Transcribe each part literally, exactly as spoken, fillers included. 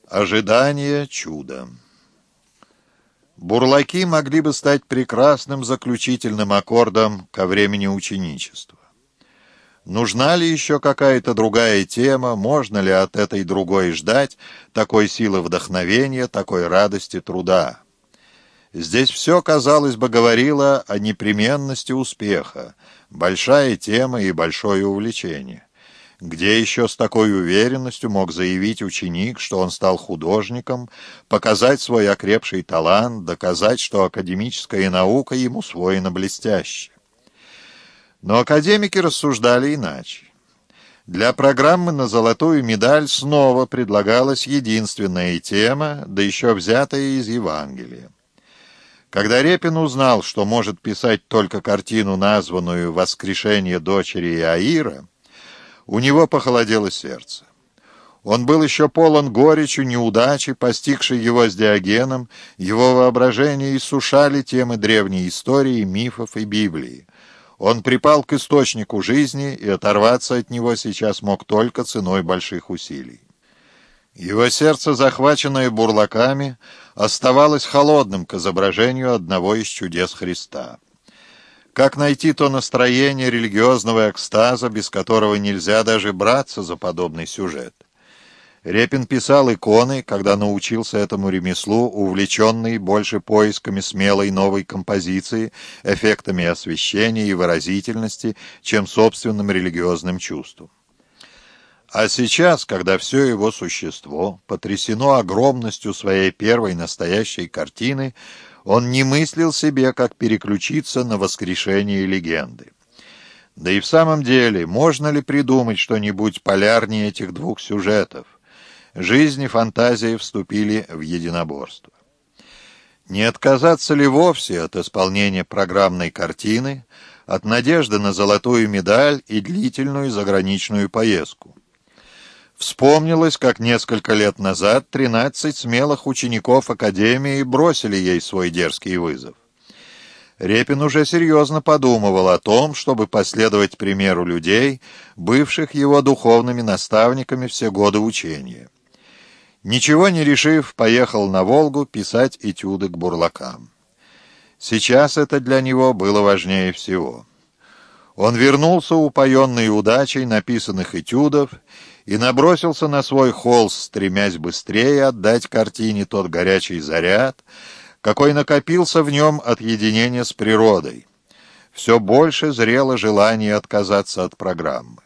Ожидание чуда. Бурлаки могли бы стать прекрасным заключительным аккордом ко времени ученичества. Нужна ли еще какая-то другая тема, можно ли от этой другой ждать такой силы вдохновения, такой радости труда? Здесь все, казалось бы, говорило о непременности успеха, большая тема и большое увлечение. Где еще с такой уверенностью мог заявить ученик, что он стал художником, показать свой окрепший талант, доказать, что академическая наука ему усвоена блестяще? Но академики рассуждали иначе. Для программы на золотую медаль снова предлагалась единственная тема, да еще взятая из Евангелия. Когда Репин узнал, что может писать только картину, названную «Воскрешение дочери Иаира», у него похолодело сердце. Он был еще полон горечи, неудачи, постигшей его с Диогеном, его воображение иссушали темы древней истории, мифов и Библии. Он припал к источнику жизни, и оторваться от него сейчас мог только ценой больших усилий. Его сердце, захваченное бурлаками, оставалось холодным к изображению одного из чудес Христа. Как найти то настроение религиозного экстаза, без которого нельзя даже браться за подобный сюжет? Репин писал иконы, когда научился этому ремеслу, увлеченный больше поисками смелой новой композиции, эффектами освещения и выразительности, чем собственным религиозным чувством. А сейчас, когда все его существо потрясено огромностью своей первой настоящей картины, он не мыслил себе, как переключиться на воскрешение легенды. Да и в самом деле, можно ли придумать что-нибудь полярнее этих двух сюжетов? Жизнь и фантазия вступили в единоборство. Не отказаться ли вовсе от исполнения программной картины, от надежды на золотую медаль и длительную заграничную поездку? Вспомнилось, как несколько лет назад тринадцать смелых учеников Академии бросили ей свой дерзкий вызов. Репин уже серьезно подумывал о том, чтобы последовать примеру людей, бывших его духовными наставниками все годы учения. Ничего не решив, поехал на Волгу писать этюды к бурлакам. Сейчас это для него было важнее всего. Он вернулся упоенный удачей написанных этюдов и набросился на свой холст, стремясь быстрее отдать картине тот горячий заряд, какой накопился в нем от единения с природой. Все больше зрело желание отказаться от программы.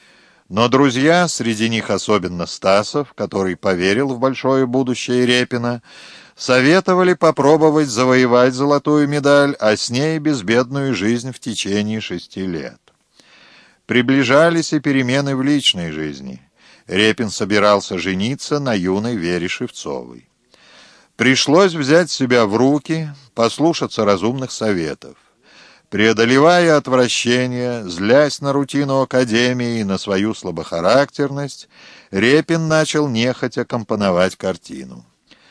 Но друзья, среди них особенно Стасов, который поверил в большое будущее Репина, советовали попробовать завоевать золотую медаль, а с ней безбедную жизнь в течение шести лет. Приближались и перемены в личной жизни. Репин собирался жениться на юной Вере Шевцовой. Пришлось взять себя в руки, послушаться разумных советов. Преодолевая отвращение, злясь на рутину Академии и на свою слабохарактерность, Репин начал нехотя компоновать картину.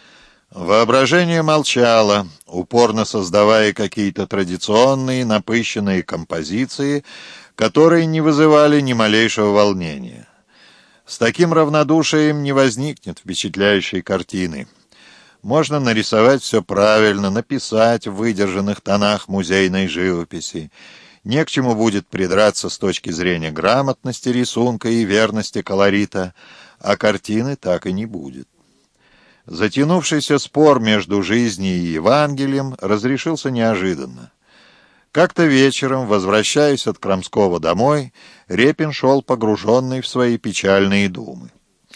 Воображение молчало, упорно создавая какие-то традиционные, напыщенные композиции, которые не вызывали ни малейшего волнения. С таким равнодушием не возникнет впечатляющей картины. Можно нарисовать все правильно, написать в выдержанных тонах музейной живописи. Не к чему будет придраться с точки зрения грамотности рисунка и верности колорита, а картины так и не будет. Затянувшийся спор между жизнью и Евангелием разрешился неожиданно. Как-то вечером, возвращаясь от Крамского домой, Репин шел погруженный в свои печальные думы.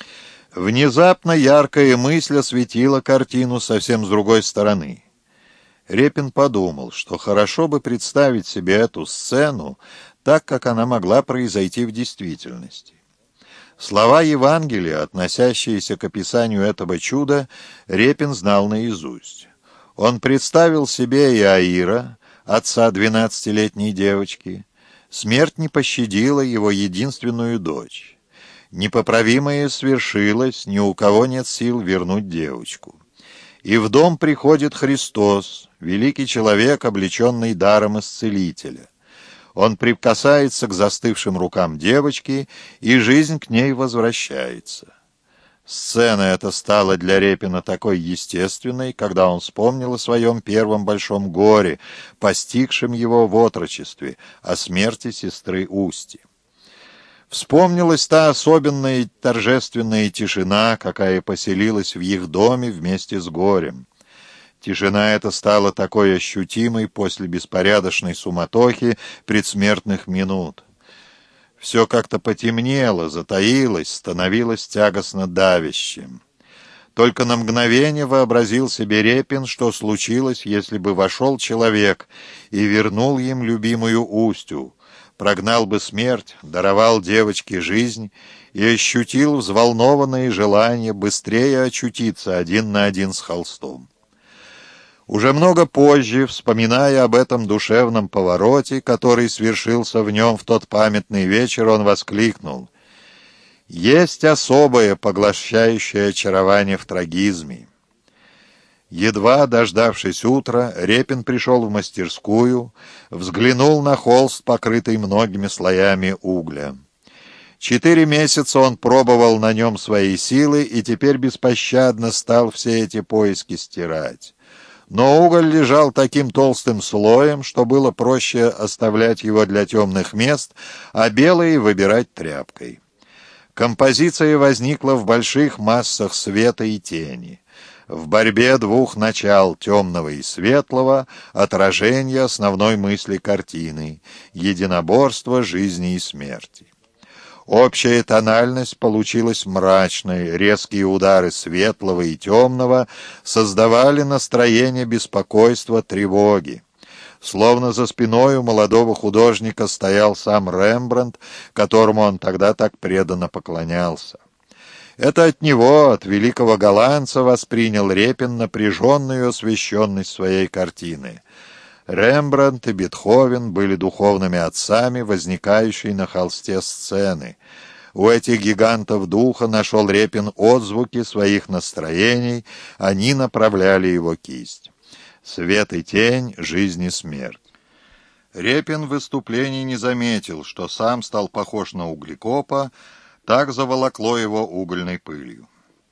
Внезапно яркая мысль осветила картину совсем с другой стороны. Репин подумал, что хорошо бы представить себе эту сцену так, как она могла произойти в действительности. Слова Евангелия, относящиеся к описанию этого чуда, Репин знал наизусть. Он представил себе Иаира, отца двенадцатилетней девочки. Смерть не пощадила его единственную дочь. Непоправимое свершилось, ни у кого нет сил вернуть девочку. И в дом приходит Христос, великий человек, облеченный даром исцелителя. Он прикасается к застывшим рукам девочки, и жизнь к ней возвращается. Сцена эта стала для Репина такой естественной, когда он вспомнил о своем первом большом горе, постигшем его в отрочестве, о смерти сестры Усти. Вспомнилась та особенная торжественная тишина, какая поселилась в их доме вместе с горем. Тишина эта стала такой ощутимой после беспорядочной суматохи предсмертных минут. Все как-то потемнело, затаилось, становилось тягостно давящим. Только на мгновение вообразил себе Репин, что случилось, если бы вошел человек и вернул им любимую Устью, прогнал бы смерть, даровал девочке жизнь и ощутил взволнованное желание быстрее очутиться один на один с холстом. Уже много позже, вспоминая об этом душевном повороте, который свершился в нем в тот памятный вечер, он воскликнул: «Есть особое поглощающее очарование в трагизме». Едва дождавшись утра, Репин пришел в мастерскую, взглянул на холст, покрытый многими слоями угля. Четыре месяца он пробовал на нем свои силы и теперь беспощадно стал все эти поиски стирать. Но уголь лежал таким толстым слоем, что было проще оставлять его для темных мест, а белые выбирать тряпкой. Композиция возникла в больших массах света и тени. В борьбе двух начал, темного и светлого, отражение основной мысли картины, единоборство жизни и смерти. Общая тональность получилась мрачной, резкие удары светлого и темного создавали настроение беспокойства, тревоги. Словно за спиной у молодого художника стоял сам Рембрандт, которому он тогда так преданно поклонялся. Это от него, от великого голландца, воспринял Репин напряженную освещенность своей картины. Рембрандт и Бетховен были духовными отцами, возникающей на холсте сцены. У этих гигантов духа нашел Репин отзвуки своих настроений, они направляли его кисть. Свет и тень, жизнь и смерть. Репин в выступлении не заметил, что сам стал похож на углекопа, так заволокло его угольной пылью.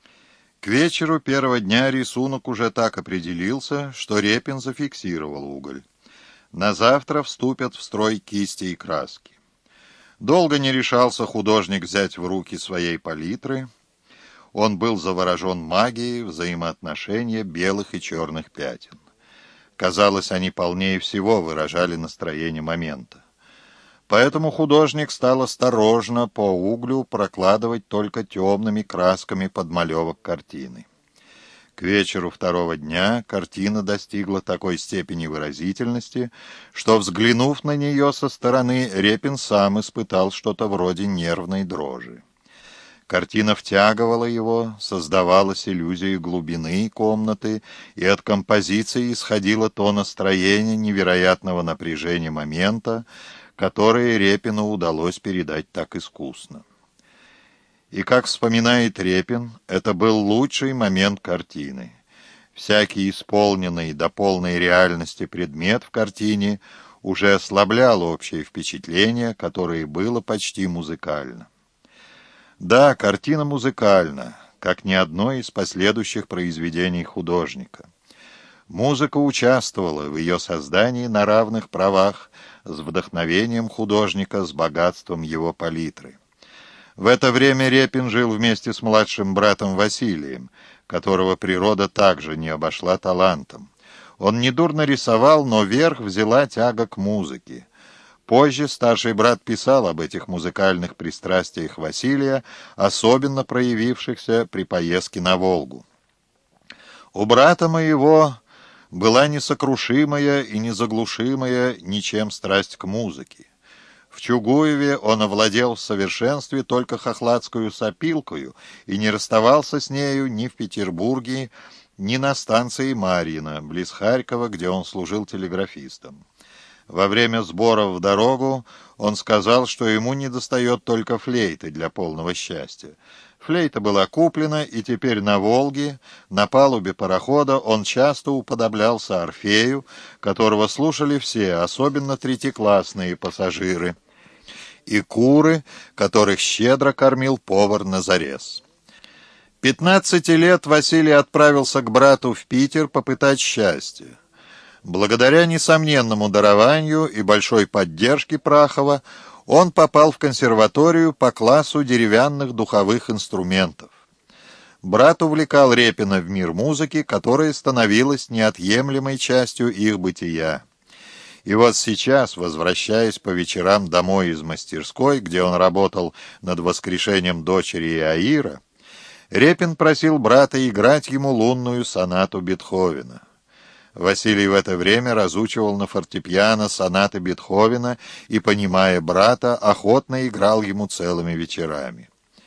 К вечеру первого дня рисунок уже так определился, что Репин зафиксировал уголь. На завтра вступят в строй кисти и краски. Долго не решался художник взять в руки своей палитры. Он был заворожен магией взаимоотношения белых и черных пятен. Казалось, они полнее всего выражали настроение момента. Поэтому художник стал осторожно по углю прокладывать только темными красками подмалевок картины. К вечеру второго дня картина достигла такой степени выразительности, что, взглянув на нее со стороны, Репин сам испытал что-то вроде нервной дрожи. Картина втягивала его, создавалась иллюзия глубины комнаты, и от композиции исходило то настроение невероятного напряжения момента, которое Репину удалось передать так искусно. И, как вспоминает Репин, это был лучший момент картины. Всякий исполненный до полной реальности предмет в картине уже ослаблял общее впечатление, которое было почти музыкально. Да, картина музыкальна, как ни одно из последующих произведений художника. Музыка участвовала в ее создании на равных правах с вдохновением художника, с богатством его палитры. В это время Репин жил вместе с младшим братом Василием, которого природа также не обошла талантом. Он недурно рисовал, но верх взяла тяга к музыке. Позже старший брат писал об этих музыкальных пристрастиях Василия, особенно проявившихся при поездке на Волгу. У брата моего была несокрушимая и незаглушимая ничем страсть к музыке. В Чугуеве он овладел в совершенстве только хохладскую сопилкою и не расставался с нею ни в Петербурге, ни на станции Марьино, близ Харькова, где он служил телеграфистом. Во время сборов в дорогу он сказал, что ему недостает только флейты для полного счастья. Флейта была куплена, и теперь на Волге, на палубе парохода, он часто уподоблялся Орфею, которого слушали все, особенно третьеклассные пассажиры, и куры, которых щедро кормил повар Назарес. пятнадцати лет Василий отправился к брату в Питер попытать счастье. Благодаря несомненному дарованию и большой поддержке Прахова он попал в консерваторию по классу деревянных духовых инструментов. Брат увлекал Репина в мир музыки, которая становилась неотъемлемой частью их бытия. И вот сейчас, возвращаясь по вечерам домой из мастерской, где он работал над воскрешением дочери Иаира, Репин просил брата играть ему лунную сонату Бетховена. Василий в это время разучивал на фортепиано сонаты Бетховена и, понимая брата, охотно играл ему целыми вечерами.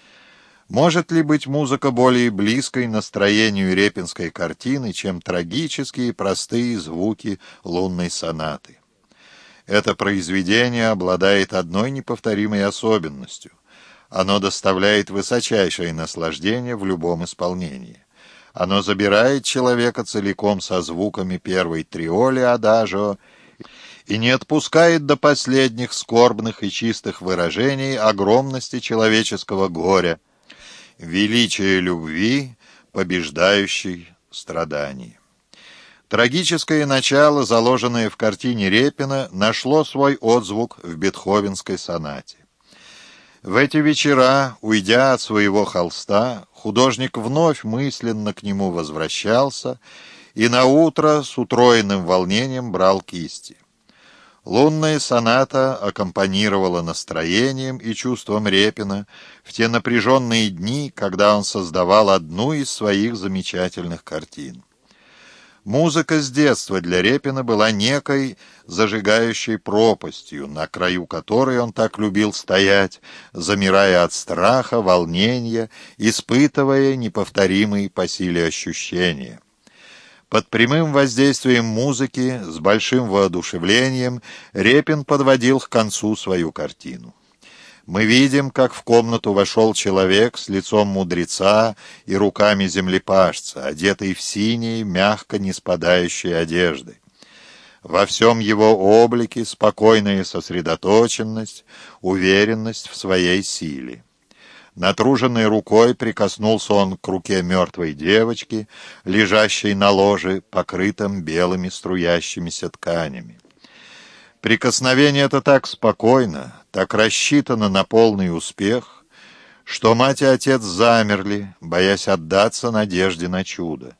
Может ли быть музыка более близкой настроению репинской картины, чем трагические простые звуки лунной сонаты? Это произведение обладает одной неповторимой особенностью. Оно доставляет высочайшее наслаждение в любом исполнении. Оно забирает человека целиком со звуками первой триоли адажио и не отпускает до последних скорбных и чистых выражений огромности человеческого горя, величия любви, побеждающей страдания. Трагическое начало, заложенное в картине Репина, нашло свой отзвук в бетховенской сонате. В эти вечера, уйдя от своего холста, художник вновь мысленно к нему возвращался и наутро с утроенным волнением брал кисти. Лунная соната аккомпанировала настроением и чувством Репина в те напряженные дни, когда он создавал одну из своих замечательных картин. Музыка с детства для Репина была некой зажигающей пропастью, на краю которой он так любил стоять, замирая от страха, волнения, испытывая неповторимые по силе ощущения. Под прямым воздействием музыки, с большим воодушевлением, Репин подводил к концу свою картину. Мы видим, как в комнату вошел человек с лицом мудреца и руками землепашца, одетый в синие, мягко не спадающие одежды. Во всем его облике спокойная сосредоточенность, уверенность в своей силе. Натруженной рукой прикоснулся он к руке мертвой девочки, лежащей на ложе, покрытом белыми струящимися тканями. Прикосновение это так спокойно, так рассчитано на полный успех, что мать и отец замерли, боясь отдаться надежде на чудо.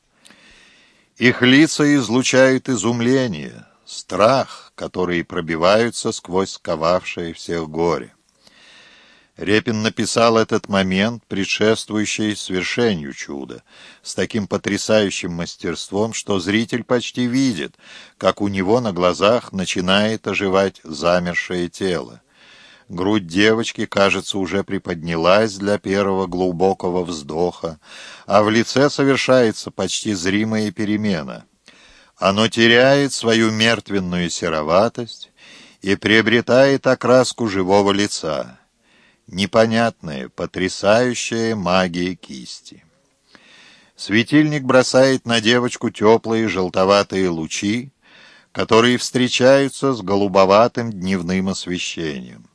Их лица излучают изумление, страх, которые пробиваются сквозь сковавшее всех горе. Репин написал этот момент, предшествующий свершению чуда, с таким потрясающим мастерством, что зритель почти видит, как у него на глазах начинает оживать замершее тело. Грудь девочки, кажется, уже приподнялась для первого глубокого вздоха, а в лице совершается почти зримая перемена. Оно теряет свою мертвенную сероватость и приобретает окраску живого лица. Непонятная, потрясающая магия кисти. Светильник бросает на девочку теплые желтоватые лучи, которые встречаются с голубоватым дневным освещением.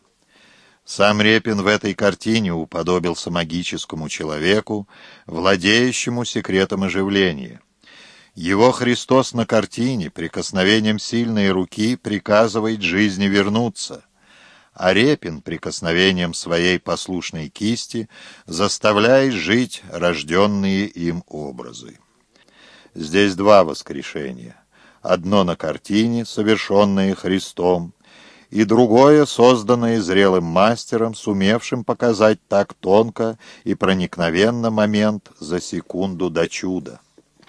Сам Репин в этой картине уподобился магическому человеку, владеющему секретом оживления. Его Христос на картине прикосновением сильной руки приказывает жизни вернуться, а Репин прикосновением своей послушной кисти заставляет жить рожденные им образы. Здесь два воскрешения. Одно на картине, совершенное Христом, и другое, созданное зрелым мастером, сумевшим показать так тонко и проникновенно момент за секунду до чуда.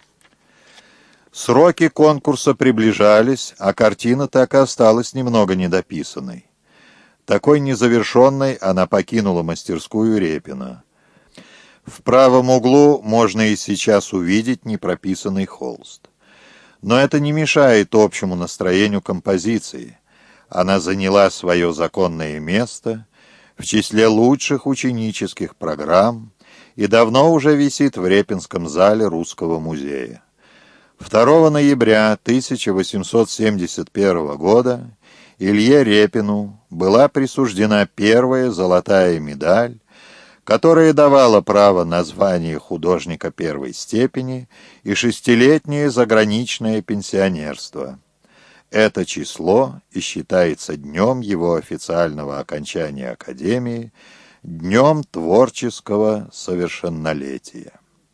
Сроки конкурса приближались, а картина так и осталась немного недописанной. Такой незавершенной она покинула мастерскую Репина. В правом углу можно и сейчас увидеть непрописанный холст. Но это не мешает общему настроению композиции. Она заняла свое законное место в числе лучших ученических программ и давно уже висит в Репинском зале Русского музея. второго ноября тысяча восемьсот семьдесят первого года Илье Репину была присуждена первая золотая медаль, которое давало право на звание художника первой степени и шестилетнее заграничное пенсионерство. Это число и считается днем его официального окончания академии, днем творческого совершеннолетия.